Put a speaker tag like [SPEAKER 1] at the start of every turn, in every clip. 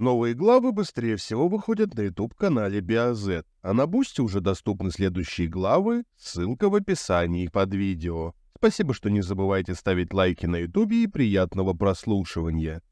[SPEAKER 1] Новые главы быстрее всего выходят на YouTube-канале BioZ, а на Бусти уже доступны следующие главы, ссылка в описании под видео. Спасибо, что не забывайте ставить лайки на YouTube и приятного прослушивания.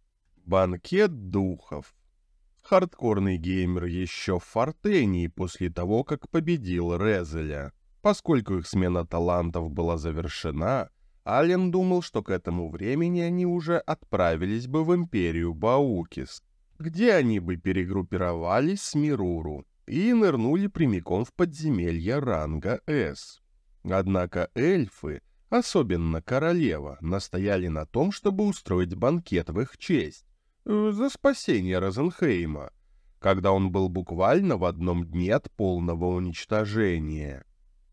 [SPEAKER 1] Банкет духов. Хардкорный геймер еще в Фортении после того, как победил Резеля. Поскольку их смена талантов была завершена, Ален думал, что к этому времени они уже отправились бы в Империю Баукис, где они бы перегруппировались с Мируру и нырнули прямиком в подземелье ранга С. Однако эльфы, особенно королева, настояли на том, чтобы устроить банкет в их честь, за спасение Розенхейма, когда он был буквально в одном дне от полного уничтожения.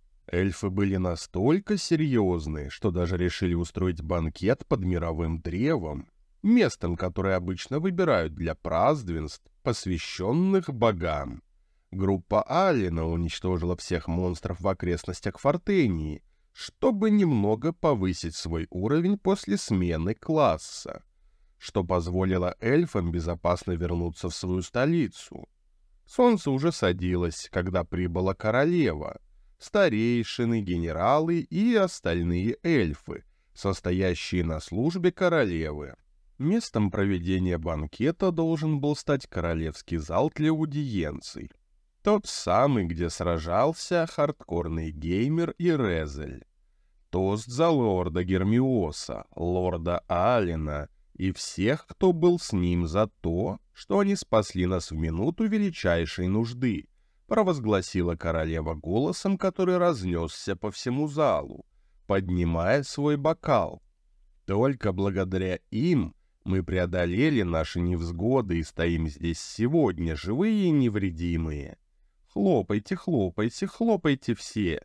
[SPEAKER 1] Эльфы были настолько серьезны, что даже решили устроить банкет под мировым древом, местом, которое обычно выбирают для празднеств, посвященных богам. Группа Алина уничтожила всех монстров в окрестностях Фортении, чтобы немного повысить свой уровень после смены класса, что позволило эльфам безопасно вернуться в свою столицу. Солнце уже садилось, когда прибыла королева, старейшины, генералы и остальные эльфы, состоящие на службе королевы. Местом проведения банкета должен был стать королевский зал для аудиенций. Тот самый, где сражался хардкорный геймер и Резель. Тост за лорда Гермиоса, лорда Алина и всех, кто был с ним, за то, что они спасли нас в минуту величайшей нужды, провозгласила королева голосом, который разнесся по всему залу, поднимая свой бокал. Только благодаря им мы преодолели наши невзгоды и стоим здесь сегодня, живые и невредимые. Хлопайте, хлопайте, хлопайте все.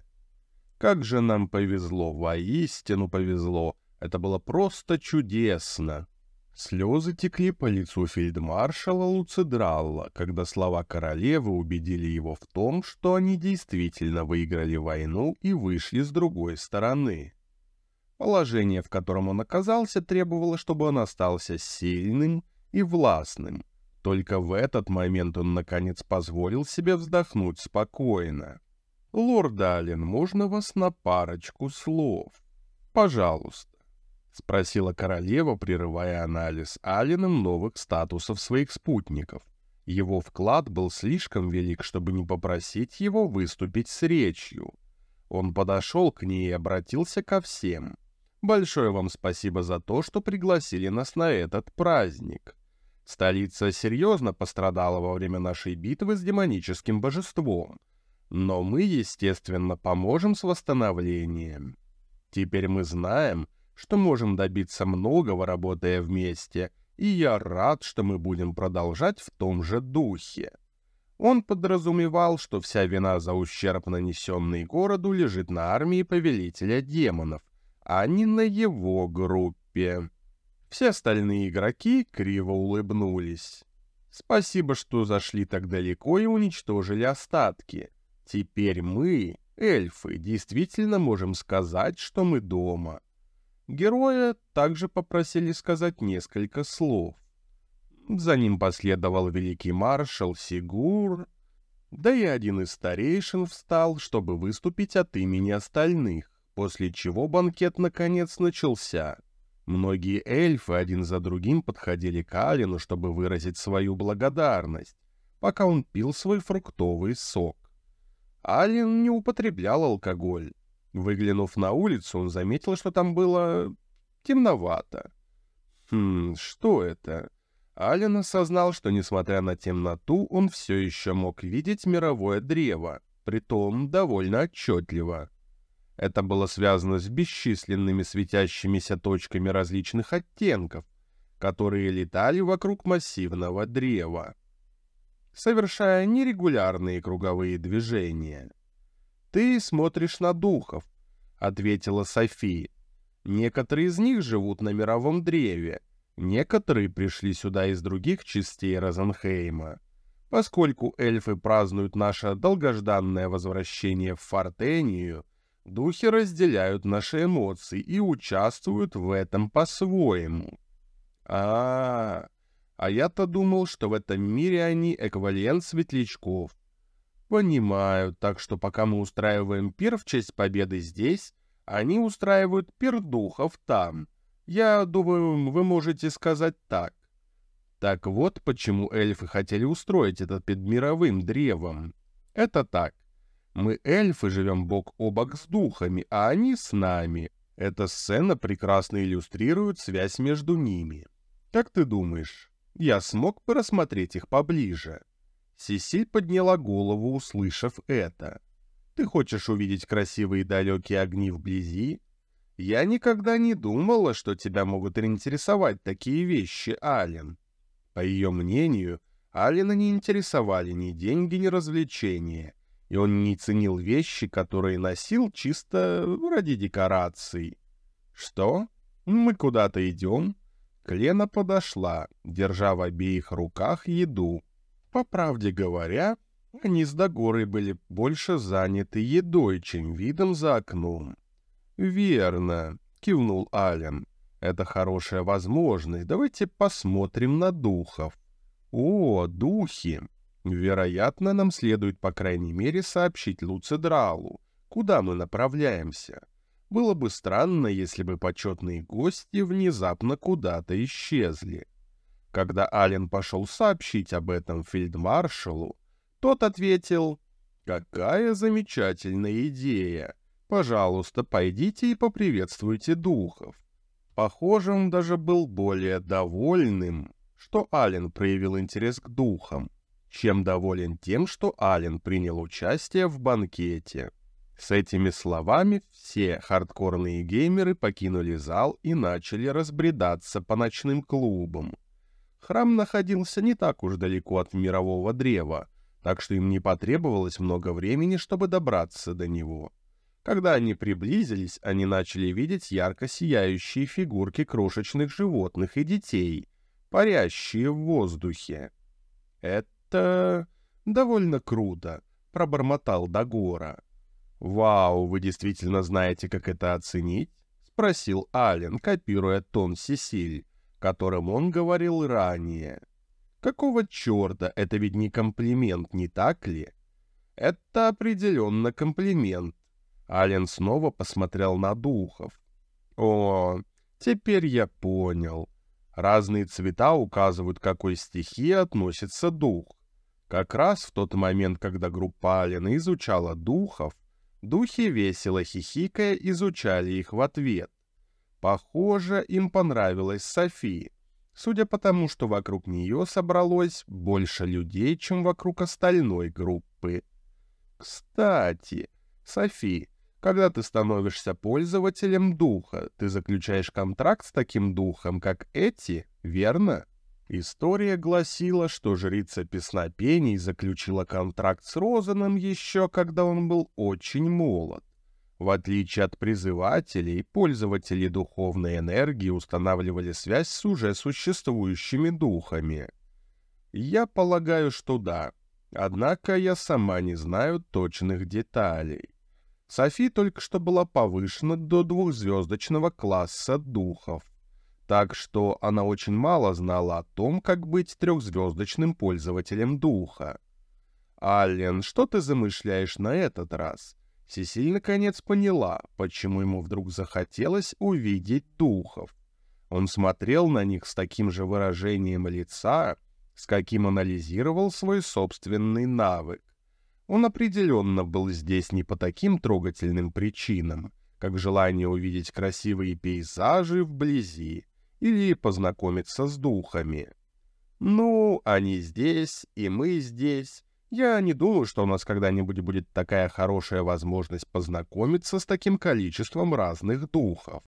[SPEAKER 1] Как же нам повезло, воистину повезло. Это было просто чудесно. Слезы текли по лицу фельдмаршала Луцидралла, когда слова королевы убедили его в том, что они действительно выиграли войну и вышли с другой стороны. Положение, в котором он оказался, требовало, чтобы он остался сильным и властным. Только в этот момент он, наконец, позволил себе вздохнуть спокойно. «Лорд Ален, можно вас на парочку слов? Пожалуйста», — спросила королева, прерывая анализ Аленом новых статусов своих спутников. Его вклад был слишком велик, чтобы не попросить его выступить с речью. Он подошел к ней и обратился ко всем. «Большое вам спасибо за то, что пригласили нас на этот праздник. Столица серьезно пострадала во время нашей битвы с демоническим божеством, но мы, естественно, поможем с восстановлением. Теперь мы знаем, что можем добиться многого, работая вместе, и я рад, что мы будем продолжать в том же духе». Он подразумевал, что вся вина за ущерб, нанесенный городу, лежит на армии повелителя демонов, а не на его группе. Все остальные игроки криво улыбнулись. «Спасибо, что зашли так далеко и уничтожили остатки. Теперь мы, эльфы, действительно можем сказать, что мы дома». Героя также попросили сказать несколько слов. За ним последовал великий маршал Сигур, да и один из старейшин встал, чтобы выступить от имени остальных, после чего банкет наконец начался. Многие эльфы один за другим подходили к Алену, чтобы выразить свою благодарность, пока он пил свой фруктовый сок. Ален не употреблял алкоголь. Выглянув на улицу, он заметил, что там было темновато. Что это? Ален осознал, что, несмотря на темноту, он все еще мог видеть мировое древо, притом довольно отчетливо. Это было связано с бесчисленными светящимися точками различных оттенков, которые летали вокруг массивного древа, совершая нерегулярные круговые движения. «Ты смотришь на духов», — ответила София. «Некоторые из них живут на мировом древе, некоторые пришли сюда из других частей Розенхейма. Поскольку эльфы празднуют наше долгожданное возвращение в Фортению, духи разделяют наши эмоции и участвуют в этом по-своему». А я-то думал, что в этом мире они эквивалент светлячков. Понимаю, так что пока мы устраиваем пир в честь победы здесь, они устраивают пир духов там. Я думаю, вы можете сказать так. Так вот, почему эльфы хотели устроить это под мировым древом. Это так. Мы, эльфы, живем бок о бок с духами, а они с нами. Эта сцена прекрасно иллюстрирует связь между ними. Как ты думаешь, я смог бы рассмотреть их поближе? Сесиль подняла голову, услышав это. «Ты хочешь увидеть красивые далекие огни вблизи? Я никогда не думала, что тебя могут интересовать такие вещи, Ален». По ее мнению, Алена не интересовали ни деньги, ни развлечения, и он не ценил вещи, которые носил чисто ради декораций. «Что? Мы куда-то идем?» Клена подошла, держа в обеих руках еду. По правде говоря, они с Дагорой были больше заняты едой, чем видом за окном. «Верно», — кивнул Ален. «Это хорошая возможность. Давайте посмотрим на духов». «О, духи! Вероятно, нам следует, по крайней мере, сообщить Луцидралу, куда мы направляемся. Было бы странно, если бы почетные гости внезапно куда-то исчезли». Когда Ален пошел сообщить об этом фельдмаршалу, тот ответил: «Какая замечательная идея! Пожалуйста, пойдите и поприветствуйте духов». Похоже, он даже был более довольным, что Ален проявил интерес к духам, чем доволен тем, что Ален принял участие в банкете. С этими словами все хардкорные геймеры покинули зал и начали разбредаться по ночным клубам. Храм находился не так уж далеко от мирового древа, так что им не потребовалось много времени, чтобы добраться до него. Когда они приблизились, они начали видеть ярко сияющие фигурки крошечных животных и детей, парящие в воздухе. «Это довольно круто», — пробормотал Дагора. «Вау, вы действительно знаете, как это оценить?» — спросил Ален, копируя тон Сесиль, которым он говорил ранее. «Какого черта? Это ведь не комплимент, не так ли?» «Это определенно комплимент». Ален снова посмотрел на духов. «О, теперь я понял. Разные цвета указывают, к какой стихии относится дух. Как раз в тот момент, когда группа Алена изучала духов, духи, весело хихикая, изучали их в ответ. Похоже, им понравилась Софи, судя по тому, что вокруг нее собралось больше людей, чем вокруг остальной группы. Кстати, Софи, когда ты становишься пользователем духа, ты заключаешь контракт с таким духом, как эти, верно? История гласила, что жрица песнопений заключила контракт с Розаном еще когда он был очень молод. В отличие от призывателей, пользователи духовной энергии устанавливали связь с уже существующими духами. Я полагаю, что да, однако я сама не знаю точных деталей. Софи только что была повышена до 2-звездочного класса духов, так что она очень мало знала о том, как быть 3-звездочным пользователем духа. «Аллен, что ты замышляешь на этот раз?» Сесиль наконец поняла, почему ему вдруг захотелось увидеть духов. Он смотрел на них с таким же выражением лица, с каким анализировал свой собственный навык. Он определенно был здесь не по таким трогательным причинам, как желание увидеть красивые пейзажи вблизи или познакомиться с духами. «Ну, они здесь, и мы здесь. Я не думаю, что у нас когда-нибудь будет такая хорошая возможность познакомиться с таким количеством разных духов».